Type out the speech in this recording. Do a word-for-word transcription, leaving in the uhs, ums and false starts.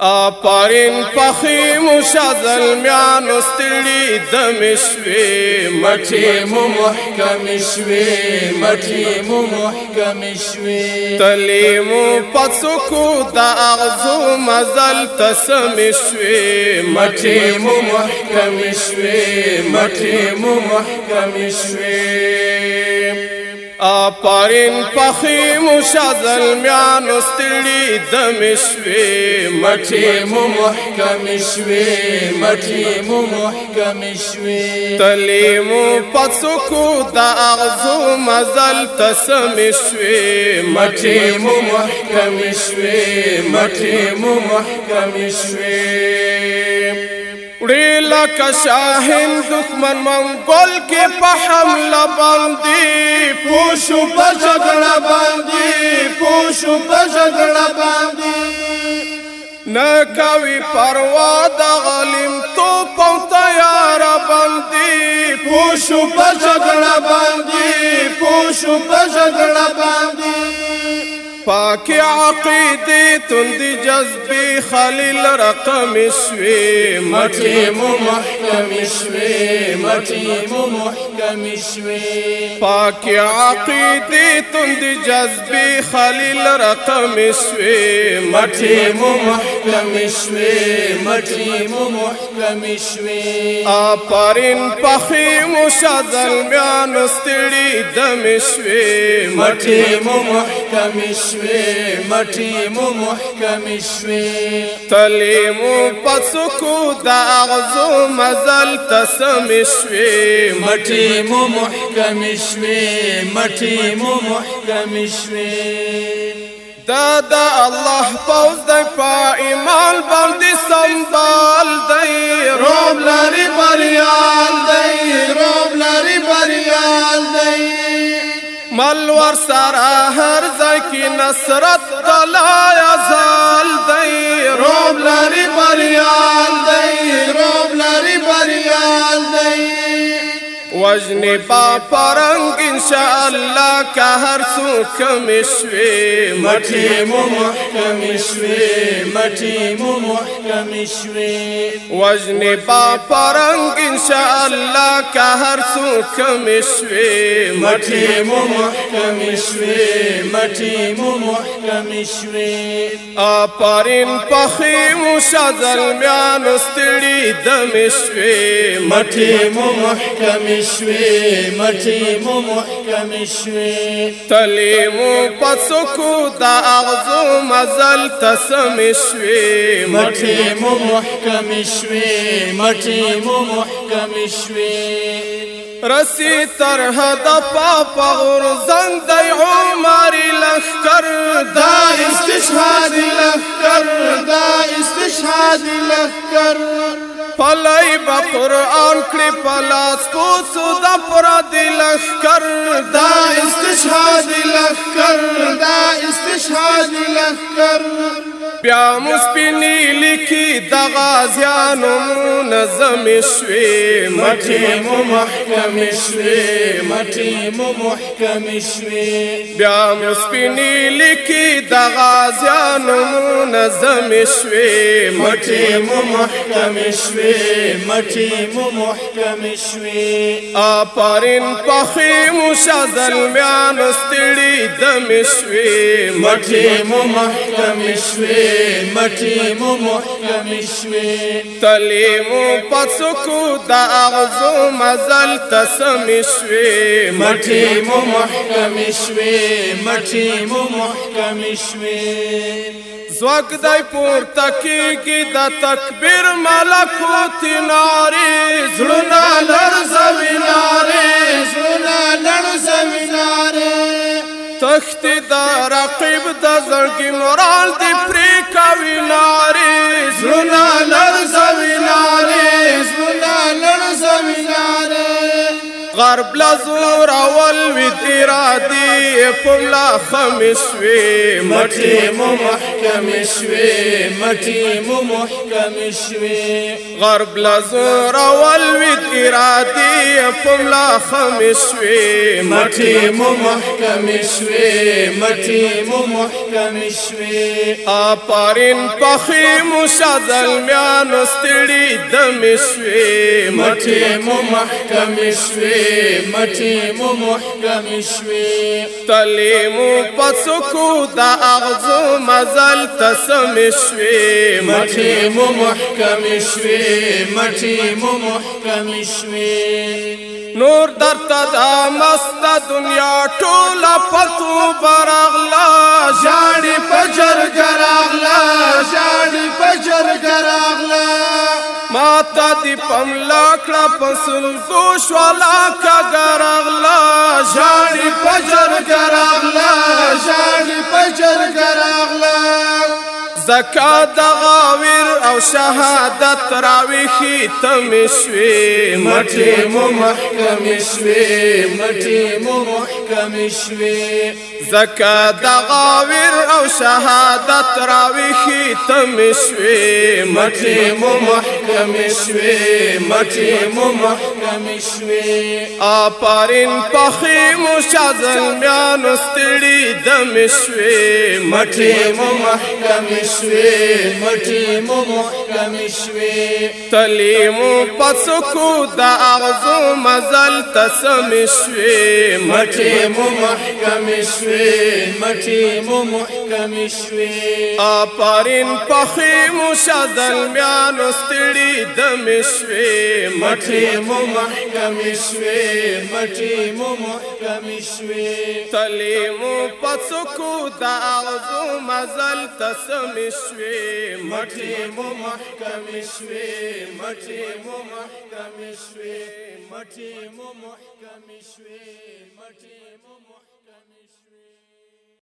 آفرین پخی مشازل میانو ستړي دم شوي مټي مو محکم شوي مټي مو محکم شوي تلی مو پڅکو د اغزو مزل تسم شوي مټي مو محکم شوي مټي مو محکم شوي آفرین پخی مشازل میانو ستړي دم شوي مټي مو محکم شوي مټي مو محکم شوي تلی مو پڅکو د اغزو مزل تسم شوي مټي مو محکم شوي مټي مو محکم شوي وړي لکه شاهین دښمن منګول کې په حمله باندې پوشو په جګړه باندې پوشو په جګړه باندې نه کوي پروا د غلیم توپ او تیار باندې پوشو په جګړه باندې پوشو په جګړه باندې پاکی عقیدی تندی جذبی خلیل رقم شوی مټي مو محکم شوی مټي مو محکم شوی پاکی عقیدی تندی جذبی خلیل رقم شوی مټي مو محکم شوی مټي مو محکم شوی آفرین پخی مشازل میانو ستړي دم شوی مټي مو محکم شوی مټي مو محکم شوي تلی مو پڅکو د اغزو مزل تسم شوي مټي مو محکم شوي مټي مو محکم شوي دا د الله پوز د په ایمان باندې سنبال دی روب لري بریال دی روب لري بریال دی مل ور سره هر ځای کې نصرت دلا یزال دی روب لري بریال دی روب لري بریال دی وجنی با پرنګ ان شاء الله که هر څوک مشوي مټي مو محکم شوي مټي مو محکم شوي وجنی با پرنګ ان شاء الله که هر څوک مشوي مټي مو محکم شوي مټي مو محکم شوي آفرین پخی مشازل میانو ستړي دم شوي مټي مو محکم شوي مټي مو محکم شوي تلی مو پڅکو د اغزو مزل تسم شوي مټي مو محکم شوي مټي مو محکم شوي رسی تر هدف په غرزنګ د عمر لخر دا استشهاد لخر دا استشهاد لخر پلای با قرآن کړي پلاس پوسو د پرد لخر دا استشهاد لخر دا استشهاد لخر بیا مسپینی لیکي د غازیانو منظم شوي مټي مو محکم شوي مټي مو محکم شوي بیا مسپینی لیکي د غازیانو منظم شوي مټي مو محکم شوي مټي مو محکم شوي آفرین پخی مشازل میانو ستړي دم شوي مټي مو محکم شوي مټي مو محکم شوي تلی مو پڅکو د اغزو مزل تسم شوي مټي مو محکم شوي مټي مو محکم شوي زوګ دای پورته کېږي د تکبیر ملکوت نارې زړونه لړزوي نارې زړونه لړزوي نارې تختی د رقیب د زړګي مورال دی پرې کوي نارې زړونه لړزوي نارې زړونه لړزوي نارې غرب لزور او ولوید ارادی پملا خمشوی مټي مو محکم شوي مټي مو محکم شوي غرب لزور ولوید ارادی پملا خمشوی مټي مو محکم شوي مټي مو محکم شوي آپارین پخی مشازل میانو ستړي دمشوی مټي مو محکم شوي مټي مو محکم شوي تلیمو پسکو دا اغزو مزل تسمشوی مټي مو محکم شوي مټي مو محکم شوي نور درته دا مست دنیا ټوله پتو برغلا ژاړي پجر ګراغلا ژاړي پجر ګراغلا ماتا دی پملا کړه پسل گوش والا کا ګرغلا ژاړي پجر ګراغلا ژاړي پجر ګراغلا زکات غاویر او شهادت راویخی تمشوی مټي مو محکم شوي مټي مو محکم شوي زکات غاویر او شهادت راویخی تمشوی مټي مو محکم شوي مټي مو محکم شوي آپارین پخی مشازل میانو ستړي دمشوی مټي مو محکم شوي مټي مو محکم شوي تلیمو پسکو دا اغزو مزل تسمشوی مټي مو محکم شوي مټي مو محکم شوي آپارین پخی مشازل میانو ستړي دمشوی مټي مو محکم شوي مټي مو محکم شوي تلیمو پسکو دا اغزو مزل تسمشوی مټي مو محکم شوي مټي مو محکم شوي مټي مو محکم شوي مټي مو